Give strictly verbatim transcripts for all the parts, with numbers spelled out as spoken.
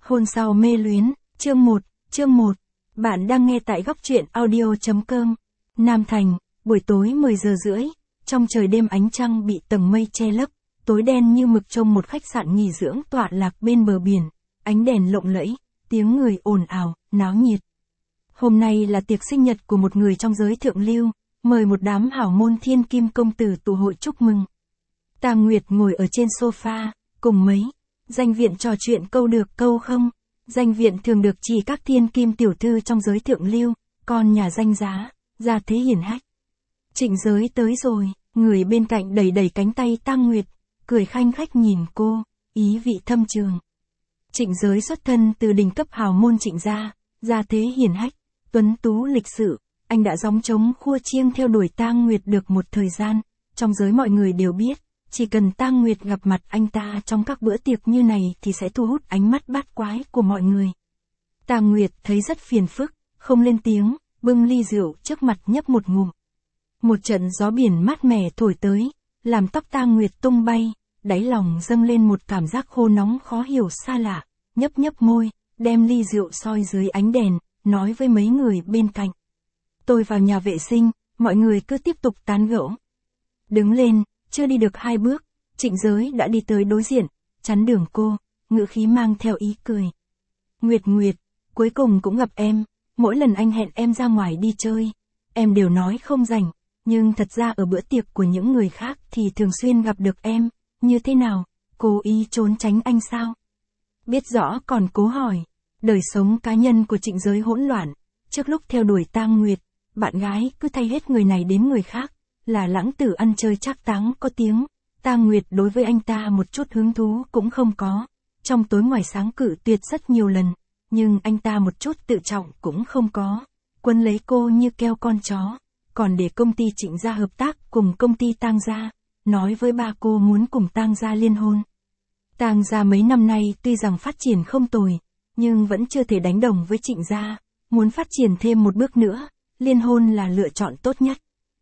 Hôn sau mê luyến, chương một, chương một. Bạn đang nghe tại góc truyện audio.com. Nam Thành, buổi tối mười giờ rưỡi, trong trời đêm ánh trăng bị tầng mây che lấp, tối đen như mực trong một khách sạn nghỉ dưỡng tọa lạc bên bờ biển, ánh đèn lộng lẫy, tiếng người ồn ào, náo nhiệt. Hôm nay là tiệc sinh nhật của một người trong giới thượng lưu, mời một đám hảo môn thiên kim công tử tụ hội chúc mừng. Tang Nguyệt ngồi ở trên sofa, cùng mấy danh viện trò chuyện câu được câu không. Danh viện thường được chỉ các thiên kim tiểu thư trong giới thượng lưu, còn nhà danh giá, gia thế hiển hách. Trịnh Giới tới rồi, người bên cạnh đẩy đẩy cánh tay Tang Nguyệt, cười khanh khách nhìn cô, ý vị thâm trường. Trịnh Giới xuất thân từ đỉnh cấp hào môn Trịnh gia, gia thế hiển hách, tuấn tú lịch sự, anh đã gióng trống khua chiêng theo đuổi Tang Nguyệt được một thời gian, trong giới mọi người đều biết. Chỉ cần Tang Nguyệt gặp mặt anh ta trong các bữa tiệc như này thì sẽ thu hút ánh mắt bát quái của mọi người. Tang Nguyệt thấy rất phiền phức, không lên tiếng, bưng ly rượu trước mặt nhấp một ngụm. Một trận gió biển mát mẻ thổi tới, làm tóc Tang Nguyệt tung bay, đáy lòng dâng lên một cảm giác khô nóng khó hiểu xa lạ, nhấp nhấp môi, đem ly rượu soi dưới ánh đèn, nói với mấy người bên cạnh. Tôi vào nhà vệ sinh, mọi người cứ tiếp tục tán gẫu. Đứng lên. Chưa đi được hai bước, Trịnh Giới đã đi tới đối diện, chắn đường cô, ngữ khí mang theo ý cười. Nguyệt Nguyệt, cuối cùng cũng gặp em, mỗi lần anh hẹn em ra ngoài đi chơi, em đều nói không rảnh, nhưng thật ra ở bữa tiệc của những người khác thì thường xuyên gặp được em, như thế nào, cố ý trốn tránh anh sao? Biết rõ còn cố hỏi, đời sống cá nhân của Trịnh Giới hỗn loạn, trước lúc theo đuổi Tang Nguyệt, bạn gái cứ thay hết người này đến người khác. Là lãng tử ăn chơi trác táng có tiếng, Tang Nguyệt đối với anh ta một chút hứng thú cũng không có, trong tối ngoài sáng cự tuyệt rất nhiều lần, nhưng anh ta một chút tự trọng cũng không có, quấn lấy cô như keo con chó, còn để công ty Trịnh gia hợp tác cùng công ty Tang gia, nói với ba cô muốn cùng Tang gia liên hôn. Tang gia mấy năm nay tuy rằng phát triển không tồi, nhưng vẫn chưa thể đánh đồng với Trịnh gia, muốn phát triển thêm một bước nữa, liên hôn là lựa chọn tốt nhất.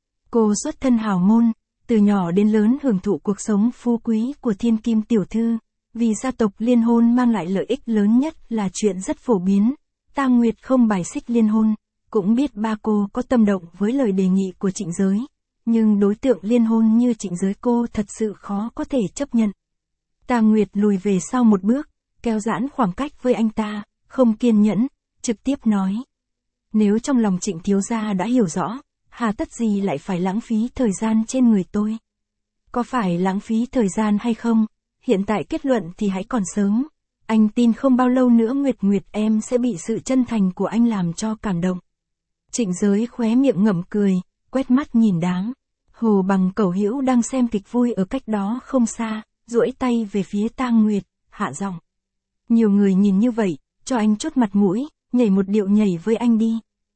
Cô xuất thân hào môn, từ nhỏ đến lớn hưởng thụ cuộc sống phú quý của thiên kim tiểu thư, vì gia tộc liên hôn mang lại lợi ích lớn nhất là chuyện rất phổ biến. Tang Nguyệt không bài xích liên hôn, cũng biết ba cô có tâm động với lời đề nghị của Trịnh Giới, nhưng đối tượng liên hôn như Trịnh Giới cô thật sự khó có thể chấp nhận. Tang Nguyệt lùi về sau một bước, kéo giãn khoảng cách với anh ta, không kiên nhẫn, trực tiếp nói. Nếu trong lòng Trịnh thiếu gia đã hiểu rõ, hà tất gì lại phải lãng phí thời gian trên người tôi? Có phải lãng phí thời gian hay không? Hiện tại kết luận thì hãy còn sớm. Anh tin không bao lâu nữa Nguyệt Nguyệt em sẽ bị sự chân thành của anh làm cho cảm động. Trịnh Giới khóe miệng ngậm cười, quét mắt nhìn đám. Hồ Bằng Cẩu Hữu đang xem kịch vui ở cách đó không xa, duỗi tay về phía Tang Nguyệt, hạ giọng. Nhiều người nhìn như vậy, cho anh chút mặt mũi, nhảy một điệu nhảy với anh đi.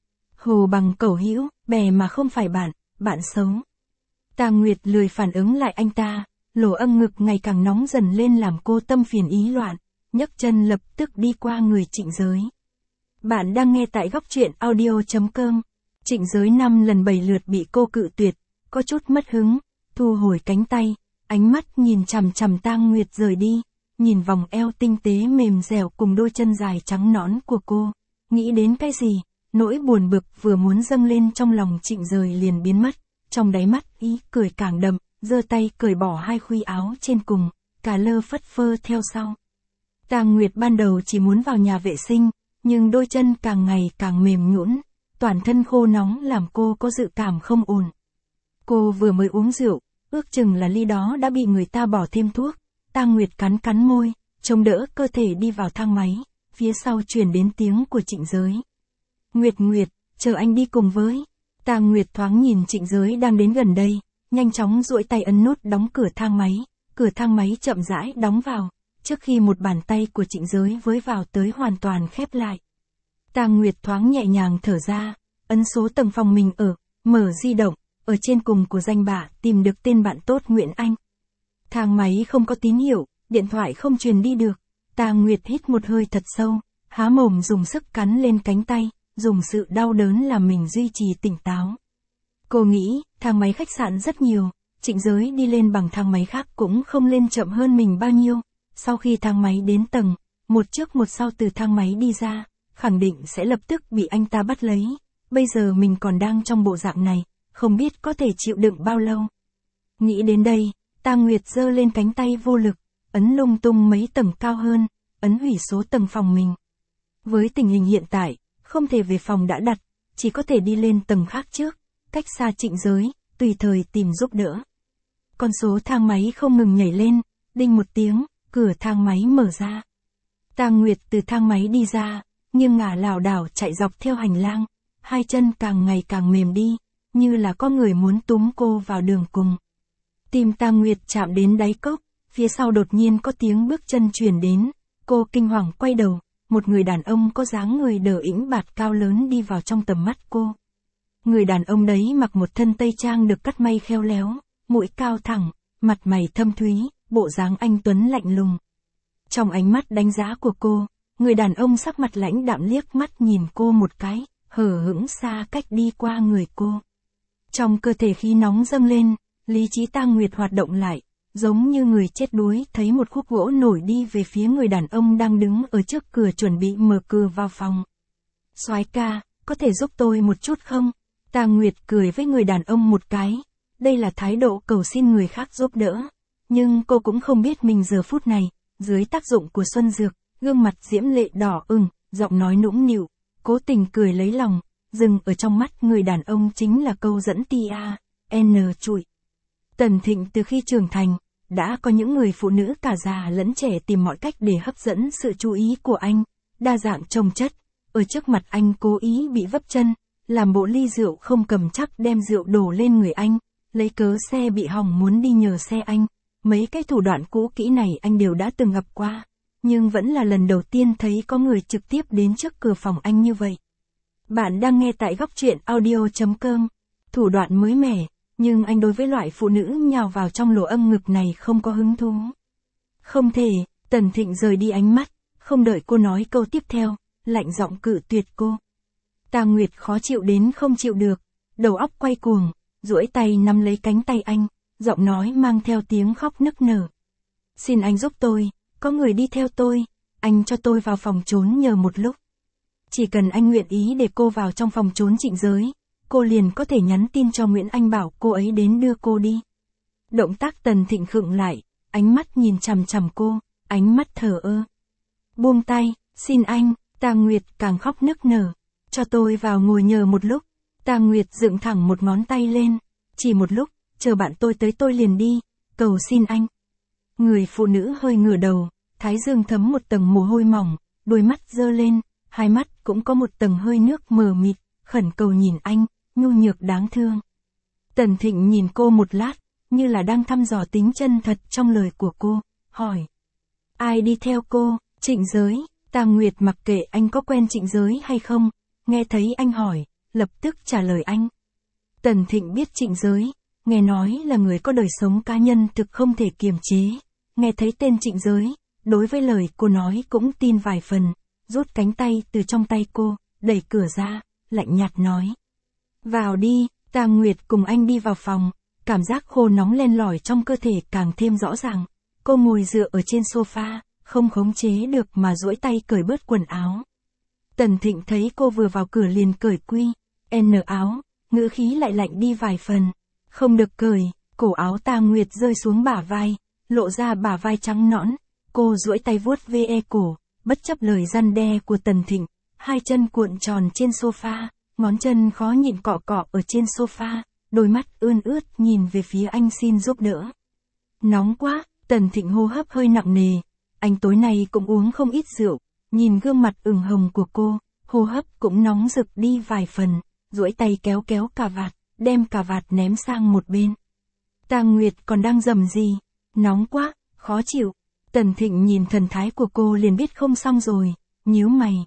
Hồ Bằng Cẩu Hữu, bè mà không phải bạn, bạn xấu. Tang Nguyệt lười phản ứng lại anh ta, lỗ âm ngực ngày càng nóng dần lên làm cô tâm phiền ý loạn, nhấc chân lập tức đi qua người Trịnh Giới. Bạn đang nghe tại góc truyện audio.com. Trịnh Giới năm lần bảy lượt bị cô cự tuyệt, có chút mất hứng, thu hồi cánh tay, ánh mắt nhìn chằm chằm Tang Nguyệt rời đi, nhìn vòng eo tinh tế mềm dẻo cùng đôi chân dài trắng nõn của cô, nghĩ đến cái gì? Nỗi buồn bực vừa muốn dâng lên trong lòng Trịnh Giới liền biến mất, trong đáy mắt ý cười càng đậm, giơ tay cởi bỏ hai khuy áo trên cùng, cả lơ phất phơ theo sau. Tang Nguyệt ban đầu chỉ muốn vào nhà vệ sinh, nhưng đôi chân càng ngày càng mềm nhũn, toàn thân khô nóng làm cô có dự cảm không ổn. Cô vừa mới uống rượu, ước chừng là ly đó đã bị người ta bỏ thêm thuốc. Tang Nguyệt cắn cắn môi, chống đỡ cơ thể đi vào thang máy, phía sau truyền đến tiếng của Trịnh Giới. Nguyệt Nguyệt, chờ anh đi cùng với. Tang Nguyệt thoáng nhìn Trịnh Giới đang đến gần đây, nhanh chóng duỗi tay ấn nút đóng cửa thang máy, cửa thang máy chậm rãi đóng vào, trước khi một bàn tay của Trịnh Giới với vào tới hoàn toàn khép lại. Tang Nguyệt thoáng nhẹ nhàng thở ra, ấn số tầng phòng mình ở, mở di động, ở trên cùng của danh bạ tìm được tên bạn tốt Nguyễn Anh. Thang máy không có tín hiệu, điện thoại không truyền đi được, Tang Nguyệt hít một hơi thật sâu, há mồm dùng sức cắn lên cánh tay, dùng sự đau đớn làm mình duy trì tỉnh táo. Cô nghĩ, thang máy khách sạn rất nhiều, Trịnh Giới đi lên bằng thang máy khác cũng không lên chậm hơn mình bao nhiêu. Sau khi thang máy đến tầng, một trước một sau từ thang máy đi ra, khẳng định sẽ lập tức bị anh ta bắt lấy. Bây giờ mình còn đang trong bộ dạng này, không biết có thể chịu đựng bao lâu. Nghĩ đến đây, Tang Nguyệt giơ lên cánh tay vô lực, ấn lung tung mấy tầng cao hơn, ấn hủy số tầng phòng mình. Với tình hình hiện tại, không thể về phòng đã đặt, chỉ có thể đi lên tầng khác trước, cách xa Trịnh Giới, tùy thời tìm giúp đỡ. Con số thang máy không ngừng nhảy lên, đinh một tiếng, cửa thang máy mở ra. Tang Nguyệt từ thang máy đi ra, nghiêng ngả lảo đảo chạy dọc theo hành lang, hai chân càng ngày càng mềm đi, như là có người muốn túm cô vào đường cùng. Tim Tang Nguyệt chạm đến đáy cốc, phía sau đột nhiên có tiếng bước chân truyền đến, cô kinh hoàng quay đầu, một người đàn ông có dáng người đờ ĩnh bạt cao lớn đi vào trong tầm mắt cô. Người đàn ông đấy mặc một thân tây trang được cắt may khéo léo, mũi cao thẳng, mặt mày thâm thúy, bộ dáng anh tuấn lạnh lùng. Trong ánh mắt đánh giá của cô, người đàn ông sắc mặt lãnh đạm liếc mắt nhìn cô một cái, hờ hững xa cách đi qua người cô. Trong cơ thể khí nóng dâng lên, lý trí Tang Nguyệt hoạt động lại, giống như người chết đuối thấy một khúc gỗ nổi đi về phía người đàn ông đang đứng ở trước cửa chuẩn bị mở cửa vào phòng. Soái ca, có thể giúp tôi một chút không? Tang Nguyệt cười với người đàn ông một cái, đây là thái độ cầu xin người khác giúp đỡ. Nhưng cô cũng không biết mình giờ phút này, dưới tác dụng của xuân dược, gương mặt diễm lệ đỏ ửng, giọng nói nũng nịu, cố tình cười lấy lòng, dừng ở trong mắt người đàn ông chính là câu dẫn tia, n trụi. Tần Thịnh từ khi trưởng thành, đã có những người phụ nữ cả già lẫn trẻ tìm mọi cách để hấp dẫn sự chú ý của anh, đa dạng trồng chất, ở trước mặt anh cố ý bị vấp chân, làm bộ ly rượu không cầm chắc đem rượu đổ lên người anh, lấy cớ xe bị hỏng muốn đi nhờ xe anh. Mấy cái thủ đoạn cũ kỹ này anh đều đã từng gặp qua, nhưng vẫn là lần đầu tiên thấy có người trực tiếp đến trước cửa phòng anh như vậy. Bạn đang nghe tại góc truyện audio chấm com. Thủ đoạn mới mẻ, nhưng anh đối với loại phụ nữ nhào vào trong lỗ âm ngực này không có hứng thú. Không thể, Tần Thịnh rời đi ánh mắt, không đợi cô nói câu tiếp theo, lạnh giọng cự tuyệt cô. Tang Nguyệt khó chịu đến không chịu được, đầu óc quay cuồng, duỗi tay nắm lấy cánh tay anh, giọng nói mang theo tiếng khóc nức nở. Xin anh giúp tôi, có người đi theo tôi, anh cho tôi vào phòng trốn nhờ một lúc. Chỉ cần anh nguyện ý để cô vào trong phòng trốn Trịnh Giới, cô liền có thể nhắn tin cho Nguyễn Anh bảo cô ấy đến đưa cô đi. Động tác Tần Thịnh khựng lại, ánh mắt nhìn chằm chằm cô, ánh mắt thờ ơ. Buông tay, xin anh, Tang Nguyệt càng khóc nức nở, cho tôi vào ngồi nhờ một lúc. Tang Nguyệt dựng thẳng một ngón tay lên, chỉ một lúc, chờ bạn tôi tới tôi liền đi, cầu xin anh. Người phụ nữ hơi ngửa đầu, thái dương thấm một tầng mồ hôi mỏng, đôi mắt dơ lên, hai mắt cũng có một tầng hơi nước mờ mịt, khẩn cầu nhìn anh, nhu nhược đáng thương. Tần Thịnh nhìn cô một lát, như là đang thăm dò tính chân thật trong lời của cô, hỏi. Ai đi theo cô? Trịnh Giới. Tang Nguyệt mặc kệ anh có quen Trịnh Giới hay không, nghe thấy anh hỏi, lập tức trả lời anh. Tần Thịnh biết Trịnh Giới, nghe nói là người có đời sống cá nhân thực không thể kiềm chế, nghe thấy tên Trịnh Giới, đối với lời cô nói cũng tin vài phần, rút cánh tay từ trong tay cô, đẩy cửa ra, lạnh nhạt nói. Vào đi. Tang Nguyệt cùng anh đi vào phòng, cảm giác khô nóng len lỏi trong cơ thể càng thêm rõ ràng, cô ngồi dựa ở trên sofa, không khống chế được mà duỗi tay cởi bớt quần áo. Tần Thịnh thấy cô vừa vào cửa liền cởi quy, n áo, ngữ khí lại lạnh đi vài phần. Không được cởi, cổ áo Tang Nguyệt rơi xuống bả vai, lộ ra bả vai trắng nõn, cô duỗi tay vuốt ve cổ, bất chấp lời răn đe của Tần Thịnh, hai chân cuộn tròn trên sofa, ngón chân khó nhịn cọ cọ ở trên sofa, đôi mắt ươn ướt nhìn về phía anh xin giúp đỡ. Nóng quá, Tần Thịnh hô hấp hơi nặng nề, anh tối nay cũng uống không ít rượu, nhìn gương mặt ửng hồng của cô, hô hấp cũng nóng rực đi vài phần, duỗi tay kéo kéo cà vạt, đem cà vạt ném sang một bên. Tang Nguyệt còn đang rầm gì, nóng quá, khó chịu. Tần Thịnh nhìn thần thái của cô liền biết không xong rồi, nhíu mày.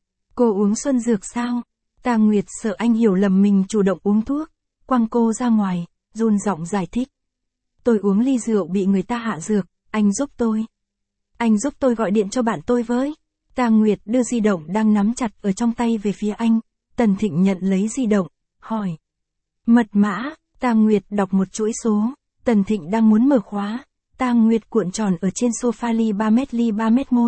Cô uống xuân dược sao? Tang Nguyệt sợ anh hiểu lầm mình chủ động uống thuốc, quăng cô ra ngoài, run giọng giải thích. Tôi uống ly rượu bị người ta hạ dược, anh giúp tôi. Anh giúp tôi gọi điện cho bạn tôi với. Tang Nguyệt đưa di động đang nắm chặt ở trong tay về phía anh, Tần Thịnh nhận lấy di động, hỏi. Mật mã, Tang Nguyệt đọc một chuỗi số, Tần Thịnh đang muốn mở khóa, Tang Nguyệt cuộn tròn ở trên sofa ly ba mét ly ba mét môi,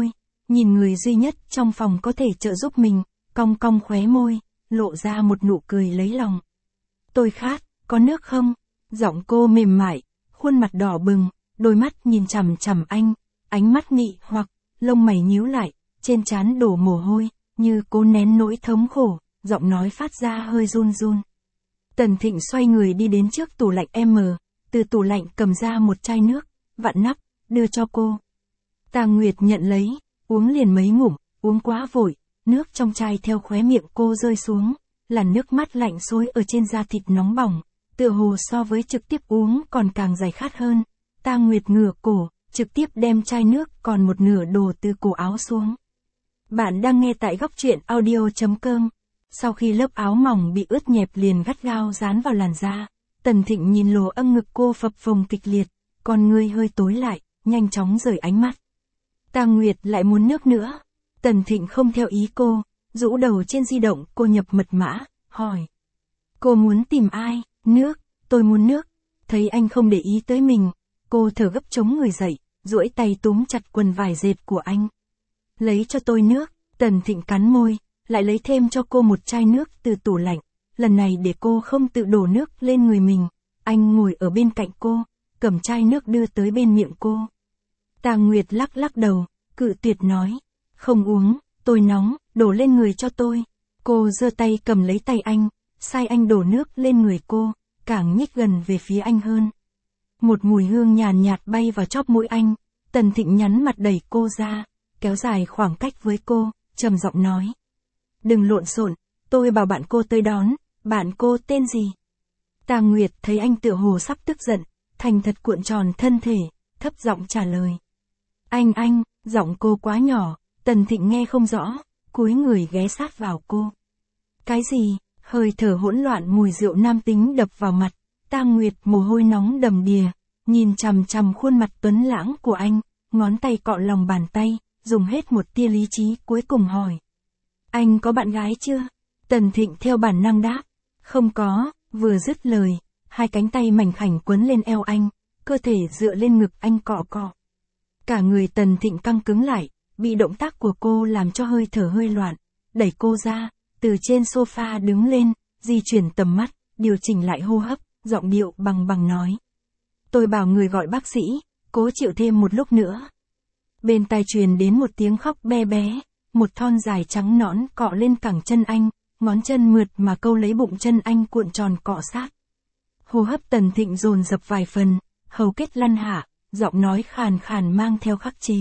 nhìn người duy nhất trong phòng có thể trợ giúp mình, cong cong khóe môi, lộ ra một nụ cười lấy lòng. Tôi khát, có nước không? Giọng cô mềm mại, khuôn mặt đỏ bừng, đôi mắt nhìn chằm chằm anh, ánh mắt mị hoặc, lông mày nhíu lại, trên trán đổ mồ hôi, như cố nén nỗi thống khổ, giọng nói phát ra hơi run run. Tần Thịnh xoay người đi đến trước tủ lạnh M, từ tủ lạnh cầm ra một chai nước, vặn nắp, đưa cho cô. Tàng Nguyệt nhận lấy, uống liền mấy ngụm, uống quá vội, nước trong chai theo khóe miệng cô rơi xuống, làn nước mắt lạnh xối ở trên da thịt nóng bỏng, tựa hồ so với trực tiếp uống còn càng giải khát hơn. Tàng Nguyệt ngửa cổ, trực tiếp đem chai nước còn một nửa đổ từ cổ áo xuống. Bạn đang nghe tại góc truyện audio chấm com. Sau khi lớp áo mỏng bị ướt nhẹp liền gắt gao dán vào làn da, Tần Thịnh nhìn lỗ âm ngực cô phập phồng kịch liệt, con ngươi hơi tối lại, nhanh chóng rời ánh mắt. Tàng Nguyệt lại muốn nước nữa. Tần Thịnh không theo ý cô, rũ đầu trên di động cô nhập mật mã, hỏi. Cô muốn tìm ai? Nước, tôi muốn nước. Thấy anh không để ý tới mình, cô thở gấp chống người dậy, duỗi tay túm chặt quần vải dệt của anh. Lấy cho tôi nước. Tần Thịnh cắn môi, lại lấy thêm cho cô một chai nước từ tủ lạnh, lần này để cô không tự đổ nước lên người mình. Anh ngồi ở bên cạnh cô, cầm chai nước đưa tới bên miệng cô. Tàng Nguyệt lắc lắc đầu, cự tuyệt nói. Không uống, tôi nóng, đổ lên người cho tôi. Cô giơ tay cầm lấy tay anh, sai anh đổ nước lên người cô, càng nhích gần về phía anh hơn. Một mùi hương nhàn nhạt bay vào chóp mũi anh, Tần Thịnh nhắn mặt đẩy cô ra, kéo dài khoảng cách với cô, trầm giọng nói. Đừng lộn xộn, tôi bảo bạn cô tới đón, bạn cô tên gì? Tàng Nguyệt thấy anh tựa hồ sắp tức giận, thành thật cuộn tròn thân thể, thấp giọng trả lời. Anh anh, giọng cô quá nhỏ, Tần Thịnh nghe không rõ, cúi người ghé sát vào cô. Cái gì? Hơi thở hỗn loạn mùi rượu nam tính đập vào mặt, Tàng Nguyệt mồ hôi nóng đầm đìa, nhìn chằm chằm khuôn mặt tuấn lãng của anh, ngón tay cọ lòng bàn tay, dùng hết một tia lý trí cuối cùng hỏi. Anh có bạn gái chưa? Tần Thịnh theo bản năng đáp. Không có, vừa dứt lời, hai cánh tay mảnh khảnh quấn lên eo anh, cơ thể dựa lên ngực anh cọ cọ. Cả người Tần Thịnh căng cứng lại, bị động tác của cô làm cho hơi thở hơi loạn, đẩy cô ra, từ trên sofa đứng lên, di chuyển tầm mắt, điều chỉnh lại hô hấp, giọng điệu bằng bằng nói. Tôi bảo người gọi bác sĩ, cố chịu thêm một lúc nữa. Bên tai truyền đến một tiếng khóc be bé, một thon dài trắng nõn cọ lên cẳng chân anh, ngón chân mượt mà câu lấy bụng chân anh cuộn tròn cọ sát. Hô hấp Tần Thịnh dồn dập vài phần, hầu kết lăn hạ, giọng nói khàn khàn mang theo khắc chế.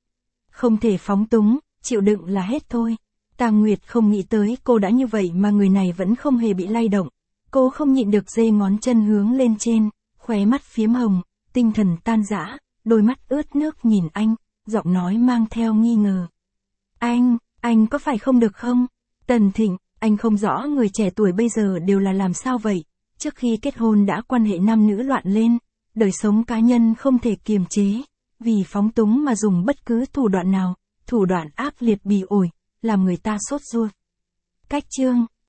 Không thể phóng túng, chịu đựng là hết thôi. Tàng Nguyệt không nghĩ tới cô đã như vậy mà người này vẫn không hề bị lay động. Cô không nhịn được giơ ngón chân hướng lên trên, khóe mắt phiếm hồng, tinh thần tan rã, đôi mắt ướt nước nhìn anh, giọng nói mang theo nghi ngờ. Anh, anh có phải không được không? Tần Thịnh, anh không rõ người trẻ tuổi bây giờ đều là làm sao vậy, trước khi kết hôn đã quan hệ nam nữ loạn lên, đời sống cá nhân không thể kiềm chế, vì phóng túng mà dùng bất cứ thủ đoạn nào, thủ đoạn ác liệt bỉ ổi, làm người ta sốt ruột. Cách chương